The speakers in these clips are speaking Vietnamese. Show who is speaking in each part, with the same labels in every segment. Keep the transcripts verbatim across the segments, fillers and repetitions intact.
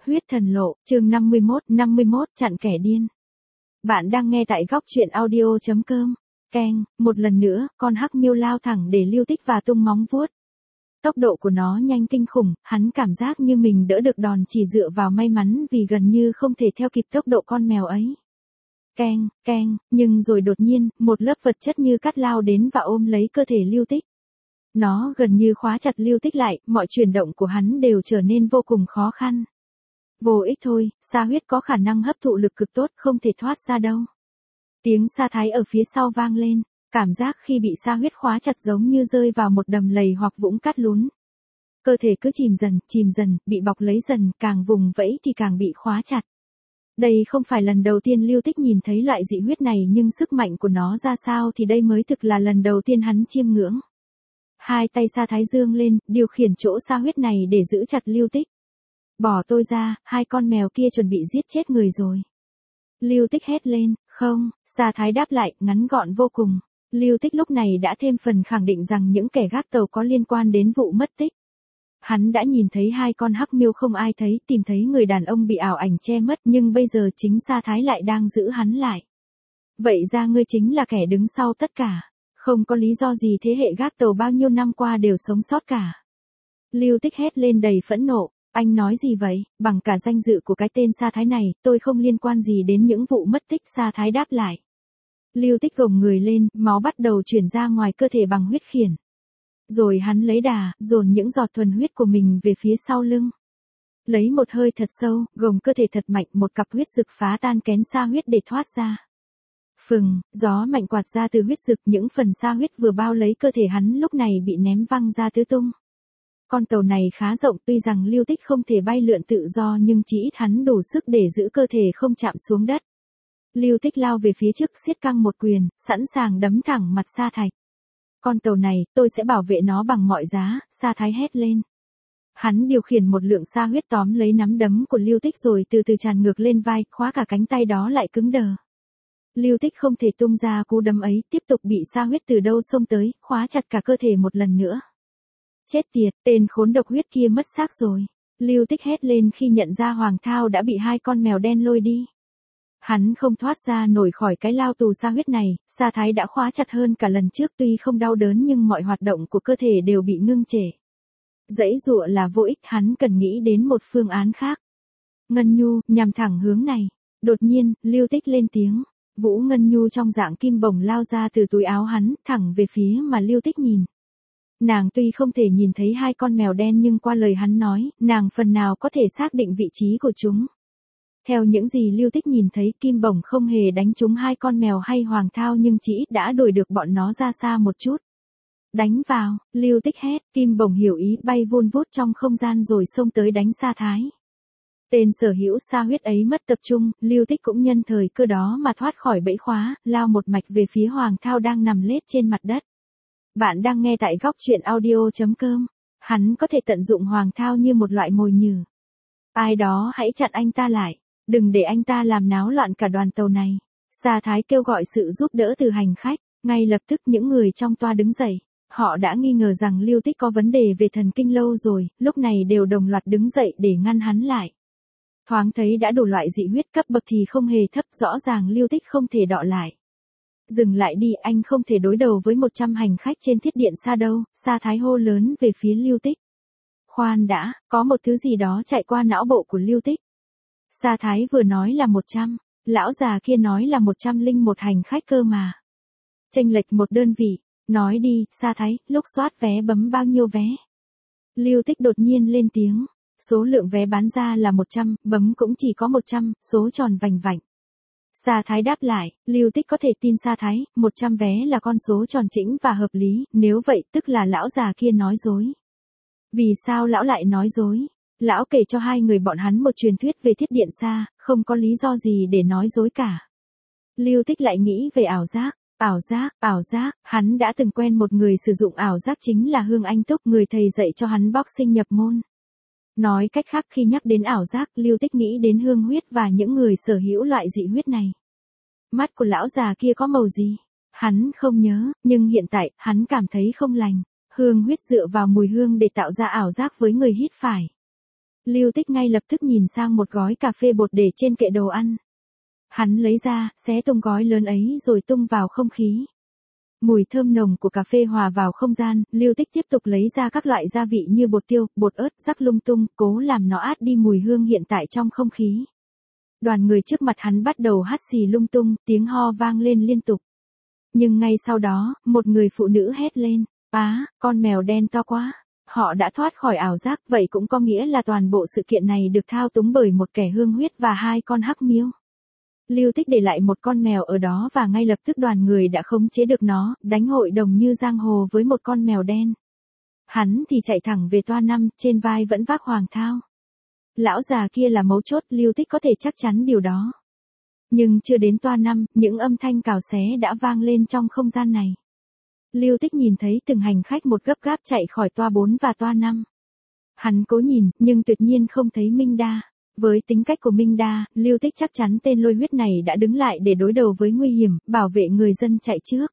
Speaker 1: Huyết thần lộ, chương năm mươi mốt, năm mươi mốt chặn kẻ điên. Bạn đang nghe tại góc truyện audio chấm com. Keng, một lần nữa, con hắc miêu lao thẳng để Lưu Tích và tung móng vuốt. Tốc độ của nó nhanh kinh khủng, hắn cảm giác như mình đỡ được đòn chỉ dựa vào may mắn vì gần như không thể theo kịp tốc độ con mèo ấy. Keng, keng, nhưng rồi đột nhiên, một lớp vật chất như cắt lao đến và ôm lấy cơ thể Lưu Tích. Nó gần như khóa chặt Lưu Tích lại, mọi chuyển động của hắn đều trở nên vô cùng khó khăn. Vô ích thôi, sa huyết có khả năng hấp thụ lực cực tốt, không thể thoát ra đâu. Tiếng sa thái ở phía sau vang lên, cảm giác khi bị sa huyết khóa chặt giống như rơi vào một đầm lầy hoặc vũng cát lún. Cơ thể cứ chìm dần, chìm dần, bị bọc lấy dần, càng vùng vẫy thì càng bị khóa chặt. Đây không phải lần đầu tiên Lưu Tích nhìn thấy loại dị huyết này, nhưng sức mạnh của nó ra sao thì đây mới thực là lần đầu tiên hắn chiêm ngưỡng. Hai tay sa thái dương lên, điều khiển chỗ sa huyết này để giữ chặt Lưu Tích. Bỏ tôi ra, hai con mèo kia chuẩn bị giết chết người rồi. Lưu Tích hét lên, không, sa thái đáp lại, ngắn gọn vô cùng. Lưu Tích lúc này đã thêm phần khẳng định rằng những kẻ gác tàu có liên quan đến vụ mất tích. Hắn đã nhìn thấy hai con hắc miêu không ai thấy, tìm thấy người đàn ông bị ảo ảnh che mất, nhưng bây giờ chính sa thái lại đang giữ hắn lại. Vậy ra ngươi chính là kẻ đứng sau tất cả. Không có lý do gì thế hệ gác tàu bao nhiêu năm qua đều sống sót cả. Lưu Tích hét lên đầy phẫn nộ. Anh nói gì vậy, bằng cả danh dự của cái tên sa thái này, tôi không liên quan gì đến những vụ mất tích, sa thái đáp lại. Lưu Tích gồng người lên, máu bắt đầu chuyển ra ngoài cơ thể bằng huyết khiển. Rồi hắn lấy đà, dồn những giọt thuần huyết của mình về phía sau lưng. Lấy một hơi thật sâu, gồng cơ thể thật mạnh, một cặp huyết rực phá tan kén sa huyết để thoát ra. Phừng, gió mạnh quạt ra từ huyết rực, những phần sa huyết vừa bao lấy cơ thể hắn lúc này bị ném văng ra tứ tung. Con tàu này khá rộng, tuy rằng Lưu Tích không thể bay lượn tự do nhưng chỉ ít hắn đủ sức để giữ cơ thể không chạm xuống đất. Lưu Tích lao về phía trước, siết căng một quyền, sẵn sàng đấm thẳng mặt sa thạch. Con tàu này, tôi sẽ bảo vệ nó bằng mọi giá, sa thái hét lên. Hắn điều khiển một lượng sa huyết tóm lấy nắm đấm của Lưu Tích rồi từ từ tràn ngược lên vai, khóa cả cánh tay đó lại cứng đờ. Lưu Tích không thể tung ra cú đấm ấy, tiếp tục bị sa huyết từ đâu xông tới, khóa chặt cả cơ thể một lần nữa. Chết tiệt, tên khốn độc huyết kia mất xác rồi. Lưu Tích hét lên khi nhận ra Hoàng Thao đã bị hai con mèo đen lôi đi. Hắn không thoát ra nổi khỏi cái lao tù sa huyết này, sa thái đã khóa chặt hơn cả lần trước, tuy không đau đớn nhưng mọi hoạt động của cơ thể đều bị ngưng trệ. Giãy giụa là vô ích, hắn cần nghĩ đến một phương án khác. Ngân Nhu, nhằm thẳng hướng này. Đột nhiên, Lưu Tích lên tiếng. Vũ Ngân Nhu trong dạng kim bổng lao ra từ túi áo hắn, thẳng về phía mà Lưu Tích nhìn. Nàng tuy không thể nhìn thấy hai con mèo đen nhưng qua lời hắn nói, nàng phần nào có thể xác định vị trí của chúng. Theo những gì Lưu Tích nhìn thấy, kim bổng không hề đánh trúng hai con mèo hay Hoàng Thao nhưng chỉ ít đã đuổi được bọn nó ra xa một chút. Đánh vào, Lưu Tích hét, kim bổng hiểu ý, bay vun vút trong không gian rồi xông tới đánh sa thái. Tên sở hữu sa huyết ấy mất tập trung, Lưu Tích cũng nhân thời cơ đó mà thoát khỏi bẫy khóa, lao một mạch về phía Hoàng Thao đang nằm lết trên mặt đất. Bạn đang nghe tại góc truyện audio chấm com. Hắn có thể tận dụng Hoàng Thao như một loại mồi nhử. Ai đó hãy chặn anh ta lại. Đừng để anh ta làm náo loạn cả đoàn tàu này. Sa thái kêu gọi sự giúp đỡ từ hành khách. Ngay lập tức những người trong toa đứng dậy. Họ đã nghi ngờ rằng Lưu Tích có vấn đề về thần kinh lâu rồi, lúc này đều đồng loạt đứng dậy để ngăn hắn lại. Thoáng thấy đã đủ loại dị huyết, cấp bậc thì không hề thấp, rõ ràng Lưu Tích không thể đọ lại. Dừng lại đi, anh không thể đối đầu với một trăm hành khách trên thiết điện xa đâu, sa thái hô lớn về phía Lưu Tích. Khoan đã, có một thứ gì đó chạy qua não bộ của Lưu Tích. Sa thái vừa nói là một trăm, lão già kia nói là một trăm linh một hành khách cơ mà. Chênh lệch một đơn vị, nói đi, sa thái, lúc soát vé bấm bao nhiêu vé? Lưu Tích đột nhiên lên tiếng, số lượng vé bán ra là một trăm, bấm cũng chỉ có một trăm, số tròn vành vạnh. Sa thái đáp lại, Lưu Tích có thể tin sa thái, một trăm vé là con số tròn chỉnh và hợp lý, nếu vậy tức là lão già kia nói dối. Vì sao lão lại nói dối? Lão kể cho hai người bọn hắn một truyền thuyết về thiết điện xa, không có lý do gì để nói dối cả. Lưu Tích lại nghĩ về ảo giác, ảo giác, ảo giác, hắn đã từng quen một người sử dụng ảo giác chính là Hương Anh Túc, người thầy dạy cho hắn boxing nhập môn. Nói cách khác, khi nhắc đến ảo giác, Lưu Tích nghĩ đến hương huyết và những người sở hữu loại dị huyết này. Mắt của lão già kia có màu gì? Hắn không nhớ, nhưng hiện tại, hắn cảm thấy không lành. Hương huyết dựa vào mùi hương để tạo ra ảo giác với người hít phải. Lưu Tích ngay lập tức nhìn sang một gói cà phê bột để trên kệ đồ ăn. Hắn lấy ra, xé tung gói lớn ấy rồi tung vào không khí. Mùi thơm nồng của cà phê hòa vào không gian, Lưu Tích tiếp tục lấy ra các loại gia vị như bột tiêu, bột ớt, rắc lung tung, cố làm nó át đi mùi hương hiện tại trong không khí. Đoàn người trước mặt hắn bắt đầu hắt xì lung tung, tiếng ho vang lên liên tục. Nhưng ngay sau đó, một người phụ nữ hét lên, á, con mèo đen to quá. Họ đã thoát khỏi ảo giác, vậy cũng có nghĩa là toàn bộ sự kiện này được thao túng bởi một kẻ hương huyết và hai con hắc miêu. Lưu Tích để lại một con mèo ở đó và ngay lập tức đoàn người đã khống chế được nó, đánh hội đồng như giang hồ với một con mèo đen. Hắn thì chạy thẳng về toa năm, trên vai vẫn vác hoàng thao. Lão già kia là mấu chốt, Lưu Tích có thể chắc chắn điều đó. Nhưng chưa đến toa năm, những âm thanh cào xé đã vang lên trong không gian này. Lưu Tích nhìn thấy từng hành khách một gấp gáp chạy khỏi toa bốn và toa năm. Hắn cố nhìn, nhưng tuyệt nhiên không thấy Minh Đa. Với tính cách của Minh Đa, Lưu Tích chắc chắn tên lôi huyết này đã đứng lại để đối đầu với nguy hiểm, bảo vệ người dân chạy trước.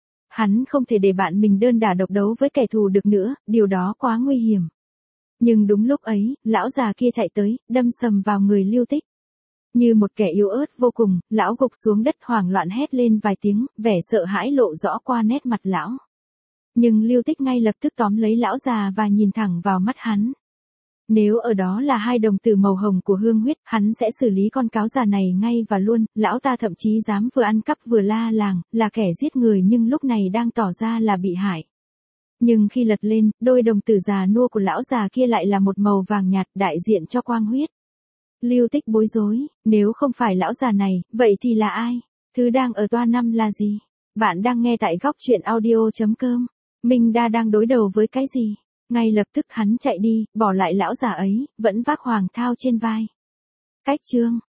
Speaker 1: Hắn không thể để bạn mình đơn đả độc đấu với kẻ thù được nữa, điều đó quá nguy hiểm. Nhưng đúng lúc ấy, lão già kia chạy tới, đâm sầm vào người Lưu Tích. Như một kẻ yếu ớt vô cùng, lão gục xuống đất hoảng loạn hét lên vài tiếng, vẻ sợ hãi lộ rõ qua nét mặt lão. Nhưng Lưu Tích ngay lập tức tóm lấy lão già và nhìn thẳng vào mắt hắn. Nếu ở đó là hai đồng tử màu hồng của hương huyết, hắn sẽ xử lý con cáo già này ngay và luôn, lão ta thậm chí dám vừa ăn cắp vừa la làng, là kẻ giết người nhưng lúc này đang tỏ ra là bị hại. Nhưng khi lật lên, đôi đồng tử già nua của lão già kia lại là một màu vàng nhạt đại diện cho quang huyết. Lưu Tích bối rối, nếu không phải lão già này, vậy thì là ai? Thứ đang ở toa năm là gì? Bạn đang nghe tại góc truyện audio chấm com. Minh Đa đang đối đầu với cái gì? Ngay lập tức hắn chạy đi, bỏ lại lão già ấy, vẫn vác hoàng thao trên vai. Cách chương